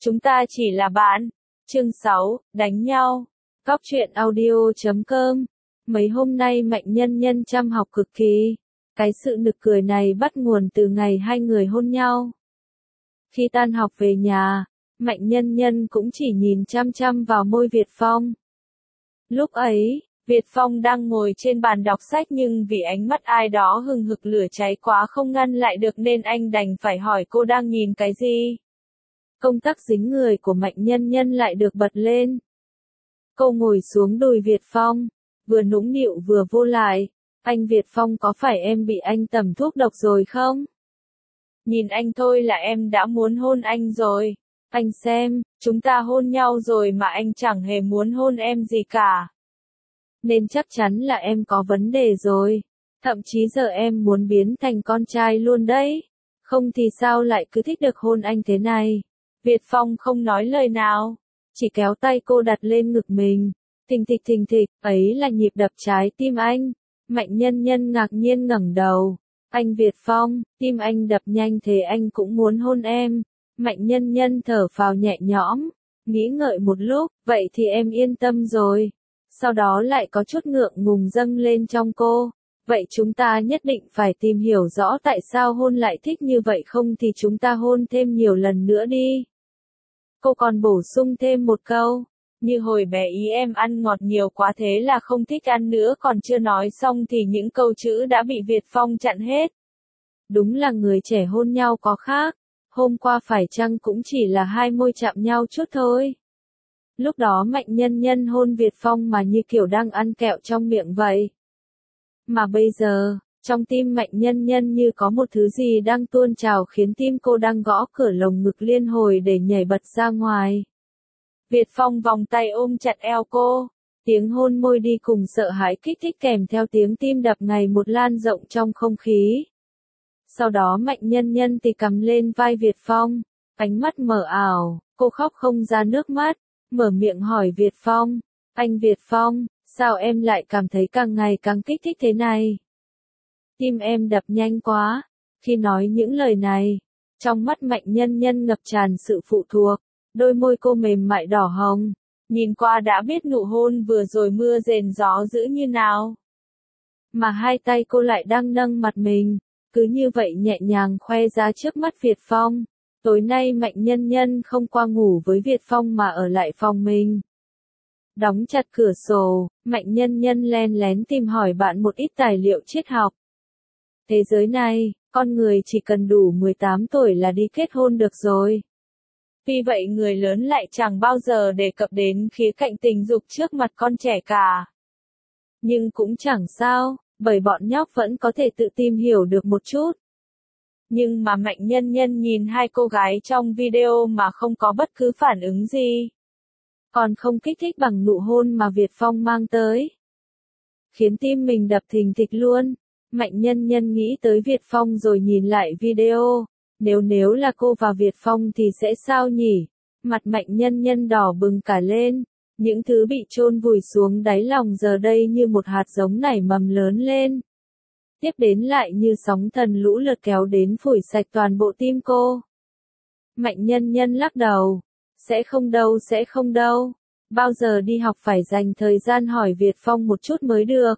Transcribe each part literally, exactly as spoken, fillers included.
Chúng ta chỉ là bạn. Chương sáu, đánh nhau. Cóc truyện audio chấm com. Mấy hôm nay Mạnh Nhân Nhân chăm học cực kỳ. Cái sự nực cười này bắt nguồn từ ngày hai người hôn nhau. Khi tan học về nhà, Mạnh Nhân Nhân cũng chỉ nhìn chăm chăm vào môi Việt Phong. Lúc ấy, Việt Phong đang ngồi trên bàn đọc sách nhưng vì ánh mắt ai đó hừng hực lửa cháy quá không ngăn lại được nên anh đành phải hỏi cô đang nhìn cái gì. Công tắc dính người của Mạnh Nhân Nhân lại được bật lên. Cô ngồi xuống đùi Việt Phong, vừa nũng nịu vừa vô lại. Anh Việt Phong, có phải em bị anh tẩm thuốc độc rồi không? Nhìn anh thôi là em đã muốn hôn anh rồi. Anh xem, chúng ta hôn nhau rồi mà anh chẳng hề muốn hôn em gì cả. Nên chắc chắn là em có vấn đề rồi. Thậm chí giờ em muốn biến thành con trai luôn đấy. Không thì sao lại cứ thích được hôn anh thế này? Việt Phong không nói lời nào, chỉ kéo tay cô đặt lên ngực mình. Thình thịch thình thịch, ấy là nhịp đập trái tim anh. Mạnh Nhân Nhân ngạc nhiên ngẩng đầu. Anh Việt Phong, tim anh đập nhanh thế anh cũng muốn hôn em. Mạnh Nhân Nhân thở phào nhẹ nhõm, nghĩ ngợi một lúc, vậy thì em yên tâm rồi. Sau đó lại có chút ngượng ngùng dâng lên trong cô. Vậy chúng ta nhất định phải tìm hiểu rõ tại sao hôn lại thích như vậy, không thì chúng ta hôn thêm nhiều lần nữa đi. Cô còn bổ sung thêm một câu, như hồi bé ý em ăn ngọt nhiều quá thế là không thích ăn nữa, còn chưa nói xong thì những câu chữ đã bị Việt Phong chặn hết. Đúng là người trẻ hôn nhau có khác, hôm qua phải chăng cũng chỉ là hai môi chạm nhau chút thôi. Lúc đó Mạnh Nhân Nhân hôn Việt Phong mà như kiểu đang ăn kẹo trong miệng vậy. Mà bây giờ, trong tim Mạnh Nhân Nhân như có một thứ gì đang tuôn trào khiến tim cô đang gõ cửa lồng ngực liên hồi để nhảy bật ra ngoài. Việt Phong vòng tay ôm chặt eo cô, tiếng hôn môi đi cùng sợ hãi kích thích kèm theo tiếng tim đập ngày một lan rộng trong không khí. Sau đó Mạnh Nhân Nhân thì cầm lên vai Việt Phong, ánh mắt mờ ảo, cô khóc không ra nước mắt, mở miệng hỏi Việt Phong, anh Việt Phong, sao em lại cảm thấy càng ngày càng kích thích thế này? Tim em đập nhanh quá. Khi nói những lời này, trong mắt Mạnh Nhân Nhân ngập tràn sự phụ thuộc, đôi môi cô mềm mại đỏ hồng, nhìn qua đã biết nụ hôn vừa rồi mưa rền gió dữ như nào. Mà hai tay cô lại đang nâng mặt mình, cứ như vậy nhẹ nhàng khoe ra trước mắt Việt Phong. Tối nay Mạnh Nhân Nhân không qua ngủ với Việt Phong mà ở lại phòng mình. Đóng chặt cửa sổ, Mạnh Nhân Nhân len lén tìm hỏi bạn một ít tài liệu triết học. Thế giới này, con người chỉ cần đủ mười tám tuổi là đi kết hôn được rồi. Vì vậy người lớn lại chẳng bao giờ đề cập đến khía cạnh tình dục trước mặt con trẻ cả. Nhưng cũng chẳng sao, bởi bọn nhóc vẫn có thể tự tìm hiểu được một chút. Nhưng mà Mạnh Nhân Nhân nhìn hai cô gái trong video mà không có bất cứ phản ứng gì. Còn không kích thích bằng nụ hôn mà Việt Phong mang tới. Khiến tim mình đập thình thịch luôn. Mạnh Nhân Nhân nghĩ tới Việt Phong rồi nhìn lại video. Nếu nếu là cô và Việt Phong thì sẽ sao nhỉ? Mặt Mạnh Nhân Nhân đỏ bừng cả lên. Những thứ bị chôn vùi xuống đáy lòng giờ đây như một hạt giống nảy mầm lớn lên. Tiếp đến lại như sóng thần lũ lượt kéo đến phủi sạch toàn bộ tim cô. Mạnh Nhân Nhân lắc đầu. Sẽ không đâu, sẽ không đâu. Bao giờ đi học phải dành thời gian hỏi Việt Phong một chút mới được.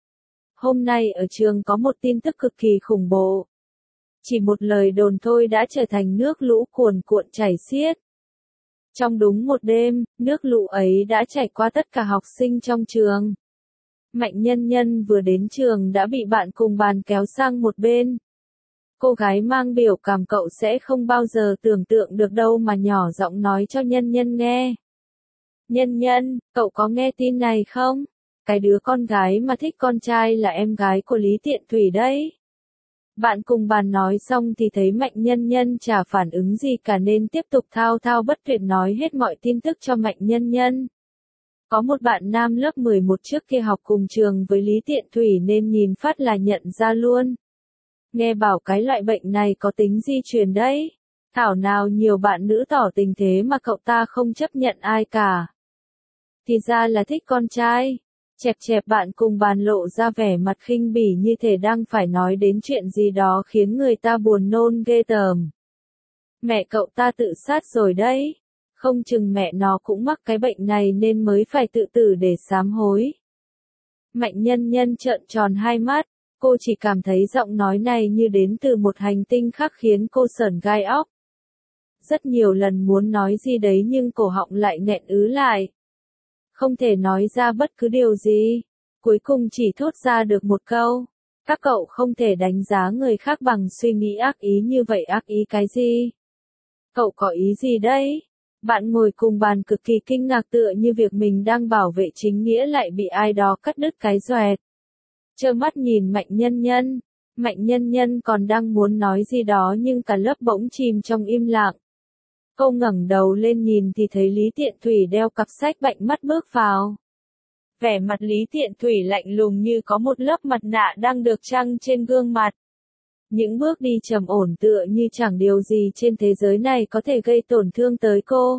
Hôm nay ở trường có một tin tức cực kỳ khủng bố. Chỉ một lời đồn thôi đã trở thành nước lũ cuồn cuộn chảy xiết. Trong đúng một đêm, nước lũ ấy đã chảy qua tất cả học sinh trong trường. Mạnh Nhân Nhân vừa đến trường đã bị bạn cùng bàn kéo sang một bên. Cô gái mang biểu cảm cậu sẽ không bao giờ tưởng tượng được đâu mà nhỏ giọng nói cho Nhân Nhân nghe. Nhân Nhân, cậu có nghe tin này không? Cái đứa con gái mà thích con trai là em gái của Lý Tiện Thủy đấy. Bạn cùng bàn nói xong thì thấy Mạnh Nhân Nhân chả phản ứng gì cả nên tiếp tục thao thao bất tuyệt nói hết mọi tin tức cho Mạnh Nhân Nhân. Có một bạn nam lớp mười một trước kia học cùng trường với Lý Tiện Thủy nên nhìn phát là nhận ra luôn. Nghe bảo cái loại bệnh này có tính di truyền đấy. Thảo nào nhiều bạn nữ tỏ tình thế mà cậu ta không chấp nhận ai cả. Thì ra là thích con trai. Chẹp chẹp bạn cùng bàn lộ ra vẻ mặt khinh bỉ như thể đang phải nói đến chuyện gì đó khiến người ta buồn nôn ghê tởm. Mẹ cậu ta tự sát rồi đấy. Không chừng mẹ nó cũng mắc cái bệnh này nên mới phải tự tử để sám hối. Mạnh Nhân Nhân trợn tròn hai mắt, cô chỉ cảm thấy giọng nói này như đến từ một hành tinh khác khiến cô sởn gai óc. Rất nhiều lần muốn nói gì đấy nhưng cổ họng lại nghẹn ứ lại. Không thể nói ra bất cứ điều gì. Cuối cùng chỉ thốt ra được một câu. Các cậu không thể đánh giá người khác bằng suy nghĩ ác ý như vậy. Ác ý cái gì? Cậu có ý gì đấy? Bạn ngồi cùng bàn cực kỳ kinh ngạc tựa như việc mình đang bảo vệ chính nghĩa lại bị ai đó cắt đứt cái doẹt. Trơ mắt nhìn Mạnh Nhân Nhân. Mạnh Nhân Nhân còn đang muốn nói gì đó nhưng cả lớp bỗng chìm trong im lặng. Cô ngẩng đầu lên nhìn thì thấy Lý Tiện Thủy đeo cặp sách bạnh mắt bước vào. Vẻ mặt Lý Tiện Thủy lạnh lùng như có một lớp mặt nạ đang được trăng trên gương mặt. Những bước đi trầm ổn tựa như chẳng điều gì trên thế giới này có thể gây tổn thương tới cô.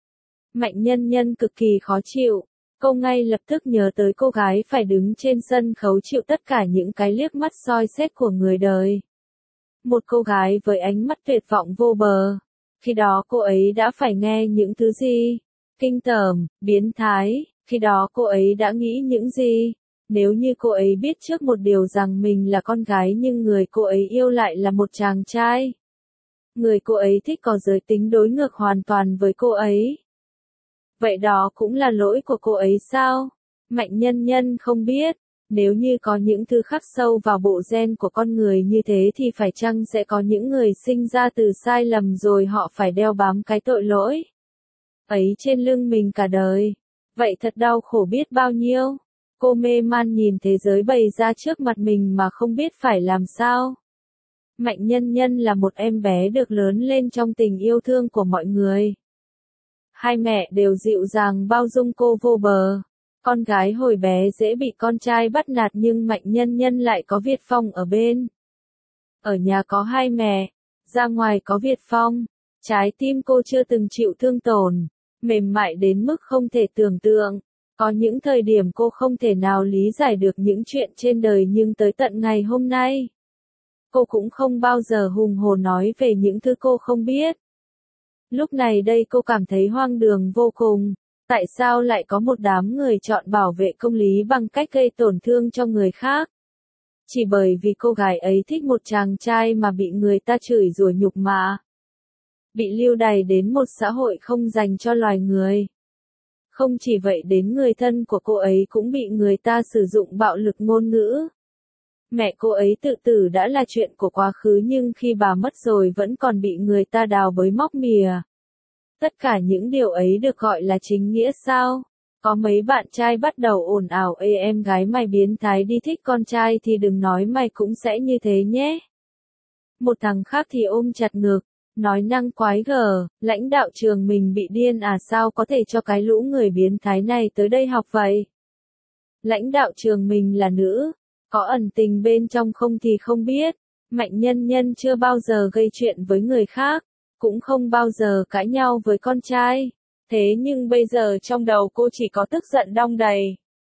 Mạnh Nhân Nhân cực kỳ khó chịu. Cô ngay lập tức nhớ tới cô gái phải đứng trên sân khấu chịu tất cả những cái liếc mắt soi xét của người đời. Một cô gái với ánh mắt tuyệt vọng vô bờ. Khi đó cô ấy đã phải nghe những thứ gì? Kinh tởm, biến thái. Khi đó cô ấy đã nghĩ những gì? Nếu như cô ấy biết trước một điều rằng mình là con gái nhưng người cô ấy yêu lại là một chàng trai. Người cô ấy thích có giới tính đối ngược hoàn toàn với cô ấy. Vậy đó cũng là lỗi của cô ấy sao? Mạnh Nhân Nhân không biết. Nếu như có những thứ khắc sâu vào bộ gen của con người như thế thì phải chăng sẽ có những người sinh ra từ sai lầm rồi họ phải đeo bám cái tội lỗi ấy trên lưng mình cả đời. Vậy thật đau khổ biết bao nhiêu. Cô mê man nhìn thế giới bày ra trước mặt mình mà không biết phải làm sao. Mạnh Nhân Nhân là một em bé được lớn lên trong tình yêu thương của mọi người. Hai mẹ đều dịu dàng bao dung cô vô bờ. Con gái hồi bé dễ bị con trai bắt nạt nhưng Mạnh Nhân Nhân lại có Việt Phong ở bên. Ở nhà có hai mẹ, ra ngoài có Việt Phong. Trái tim cô chưa từng chịu thương tổn, mềm mại đến mức không thể tưởng tượng. Có những thời điểm cô không thể nào lý giải được những chuyện trên đời nhưng tới tận ngày hôm nay, cô cũng không bao giờ hùng hồn nói về những thứ cô không biết. Lúc này đây cô cảm thấy hoang đường vô cùng. Tại sao lại có một đám người chọn bảo vệ công lý bằng cách gây tổn thương cho người khác? Chỉ bởi vì cô gái ấy thích một chàng trai mà bị người ta chửi rủa nhục mạ. Bị lưu đày đến một xã hội không dành cho loài người. Không chỉ vậy đến người thân của cô ấy cũng bị người ta sử dụng bạo lực ngôn ngữ. Mẹ cô ấy tự tử đã là chuyện của quá khứ nhưng khi bà mất rồi vẫn còn bị người ta đào bới móc mìa. Tất cả những điều ấy được gọi là chính nghĩa sao? Có mấy bạn trai bắt đầu ồn ào ê em gái mày biến thái đi thích con trai thì đừng nói mày cũng sẽ như thế nhé. Một thằng khác thì ôm chặt ngực, nói năng quái gở, lãnh đạo trường mình bị điên à sao có thể cho cái lũ người biến thái này tới đây học vậy? Lãnh đạo trường mình là nữ, có ẩn tình bên trong không thì không biết. Mạnh Nhân Nhân chưa bao giờ gây chuyện với người khác, cũng không bao giờ cãi nhau với con trai. Thế nhưng bây giờ trong đầu cô chỉ có tức giận đong đầy.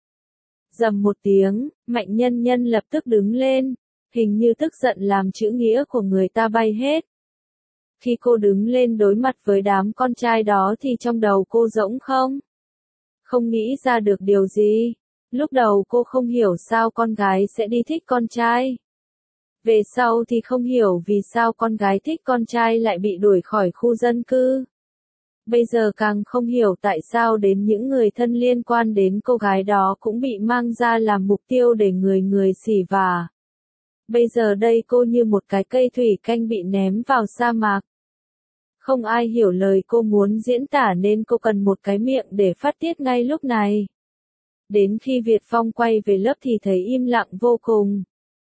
Rầm một tiếng, Mạnh Nhân Nhân lập tức đứng lên, hình như tức giận làm chữ nghĩa của người ta bay hết. Khi cô đứng lên đối mặt với đám con trai đó thì trong đầu cô rỗng không? Không nghĩ ra được điều gì. Lúc đầu cô không hiểu sao con gái sẽ đi thích con trai. Về sau thì không hiểu vì sao con gái thích con trai lại bị đuổi khỏi khu dân cư. Bây giờ càng không hiểu tại sao đến những người thân liên quan đến cô gái đó cũng bị mang ra làm mục tiêu để người người xỉ vả. Bây giờ đây cô như một cái cây thủy canh bị ném vào sa mạc. Không ai hiểu lời cô muốn diễn tả nên cô cần một cái miệng để phát tiết ngay lúc này. Đến khi Việt Phong quay về lớp thì thấy im lặng vô cùng.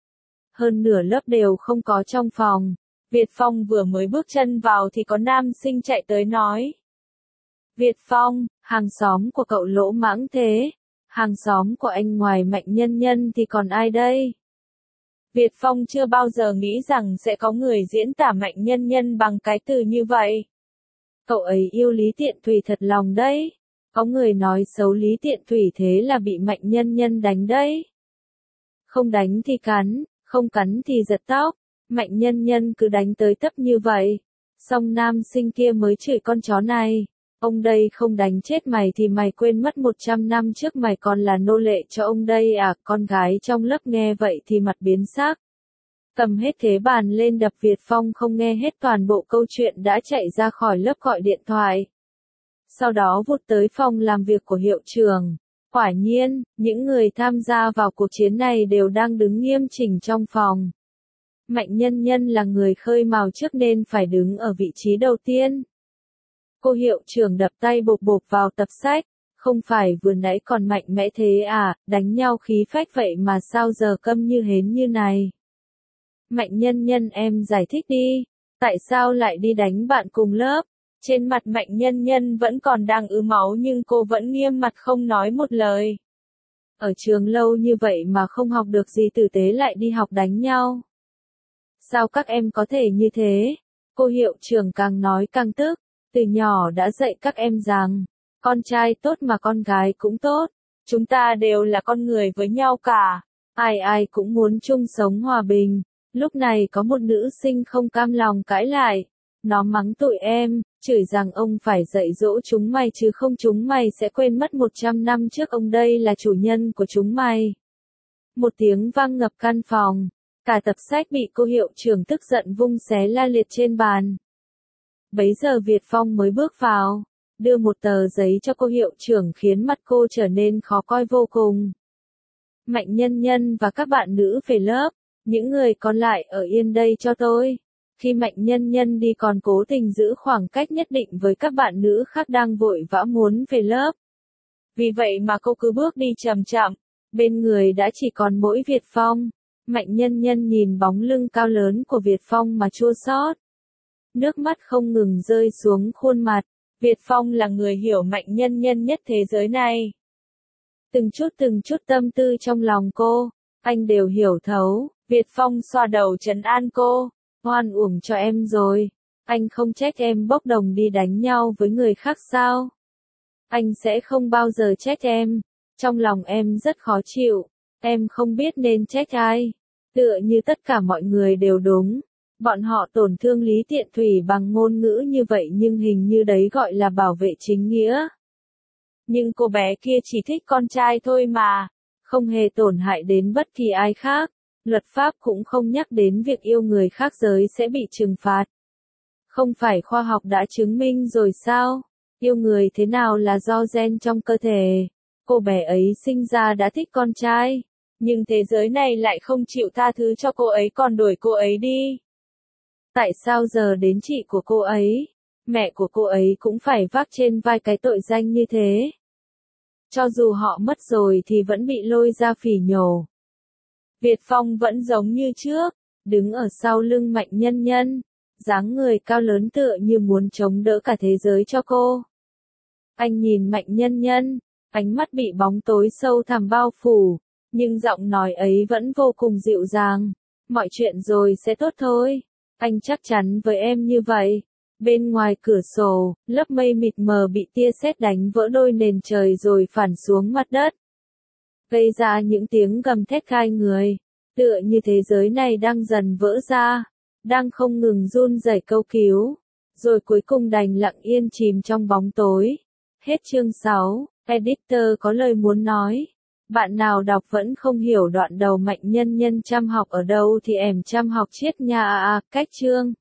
Hơn nửa lớp đều không có trong phòng. Việt Phong vừa mới bước chân vào thì có nam sinh chạy tới nói. Việt Phong, hàng xóm của cậu lỗ mãng thế. Hàng xóm của anh ngoài Mạnh Nhân Nhân thì còn ai đây? Việt Phong chưa bao giờ nghĩ rằng sẽ có người diễn tả Mạnh Nhân Nhân bằng cái từ như vậy. Cậu ấy yêu Lý Tiện Thủy thật lòng đấy. Có người nói xấu Lý Tiện Thủy thế là bị Mạnh Nhân Nhân đánh đấy. Không đánh thì cắn, không cắn thì giật tóc. Mạnh Nhân Nhân cứ đánh tới tấp như vậy. Xong nam sinh kia mới chửi con chó này. Ông đây không đánh chết mày thì mày quên mất một trăm năm trước mày còn là nô lệ cho ông đây à, con gái trong lớp nghe vậy thì mặt biến sắc. Cầm hết thế bàn lên đập Việt Phong không nghe hết toàn bộ câu chuyện đã chạy ra khỏi lớp gọi điện thoại. Sau đó vụt tới phòng làm việc của hiệu trưởng. Quả nhiên, những người tham gia vào cuộc chiến này đều đang đứng nghiêm chỉnh trong phòng. Mạnh Nhân Nhân là người khơi mào trước nên phải đứng ở vị trí đầu tiên. Cô hiệu trưởng đập tay bộp bộp vào tập sách. Không phải vừa nãy còn mạnh mẽ thế à, đánh nhau khí phách vậy mà sao giờ câm như hến như này. Mạnh Nhân Nhân em giải thích đi, tại sao lại đi đánh bạn cùng lớp? Trên mặt Mạnh Nhân Nhân vẫn còn đang ứ máu nhưng cô vẫn nghiêm mặt không nói một lời. Ở trường lâu như vậy mà không học được gì tử tế lại đi học đánh nhau. Sao các em có thể như thế? Cô hiệu trưởng càng nói càng tức, từ nhỏ đã dạy các em rằng, con trai tốt mà con gái cũng tốt, chúng ta đều là con người với nhau cả, ai ai cũng muốn chung sống hòa bình. Lúc này có một nữ sinh không cam lòng cãi lại, nó mắng tụi em, chửi rằng ông phải dạy dỗ chúng mày chứ không chúng mày sẽ quên mất một trăm năm trước ông đây là chủ nhân của chúng mày. Một tiếng vang ngập căn phòng, cả tập sách bị cô hiệu trưởng tức giận vung xé la liệt trên bàn. Bấy giờ Việt Phong mới bước vào, đưa một tờ giấy cho cô hiệu trưởng khiến mặt cô trở nên khó coi vô cùng. Mạnh Nhân Nhân và các bạn nữ về lớp, những người còn lại ở yên đây cho tôi. Khi Mạnh Nhân Nhân đi còn cố tình giữ khoảng cách nhất định với các bạn nữ khác đang vội vã muốn về lớp. Vì vậy mà cô cứ bước đi chậm chậm, bên người đã chỉ còn mỗi Việt Phong. Mạnh Nhân Nhân nhìn bóng lưng cao lớn của Việt Phong mà chua xót. Nước mắt không ngừng rơi xuống khuôn mặt. Việt Phong là người hiểu Mạnh Nhân Nhân nhất thế giới này. Từng chút từng chút tâm tư trong lòng cô, anh đều hiểu thấu. Việt Phong xoa đầu trấn an cô, oan uổng cho em rồi. Anh không trách em bốc đồng đi đánh nhau với người khác sao? Anh sẽ không bao giờ trách em. Trong lòng em rất khó chịu, em không biết nên trách ai. Tựa như tất cả mọi người đều đúng. Bọn họ tổn thương Lý Tiện Thủy bằng ngôn ngữ như vậy nhưng hình như đấy gọi là bảo vệ chính nghĩa. Nhưng cô bé kia chỉ thích con trai thôi mà, không hề tổn hại đến bất kỳ ai khác. Luật pháp cũng không nhắc đến việc yêu người khác giới sẽ bị trừng phạt. Không phải khoa học đã chứng minh rồi sao? Yêu người thế nào là do gen trong cơ thể. Cô bé ấy sinh ra đã thích con trai, nhưng thế giới này lại không chịu tha thứ cho cô ấy còn đuổi cô ấy đi. Tại sao giờ đến chị của cô ấy, mẹ của cô ấy cũng phải vác trên vai cái tội danh như thế? Cho dù họ mất rồi thì vẫn bị lôi ra phỉ nhổ. Việt Phong vẫn giống như trước, đứng ở sau lưng Mạnh Nhân Nhân, dáng người cao lớn tựa như muốn chống đỡ cả thế giới cho cô. Anh nhìn Mạnh Nhân Nhân, ánh mắt bị bóng tối sâu thẳm bao phủ, nhưng giọng nói ấy vẫn vô cùng dịu dàng. Mọi chuyện rồi sẽ tốt thôi, anh chắc chắn với em như vậy. Bên ngoài cửa sổ, lớp mây mịt mờ bị tia sét đánh vỡ đôi nền trời rồi phản xuống mặt đất. Gây ra những tiếng gầm thét gai người, tựa như thế giới này đang dần vỡ ra, đang không ngừng run rẩy câu cứu, rồi cuối cùng đành lặng yên chìm trong bóng tối. Hết chương sáu, editor có lời muốn nói. Bạn nào đọc vẫn không hiểu đoạn đầu Mạnh Nhân Nhân chăm học ở đâu thì em chăm học triết nha à, à, cách chương.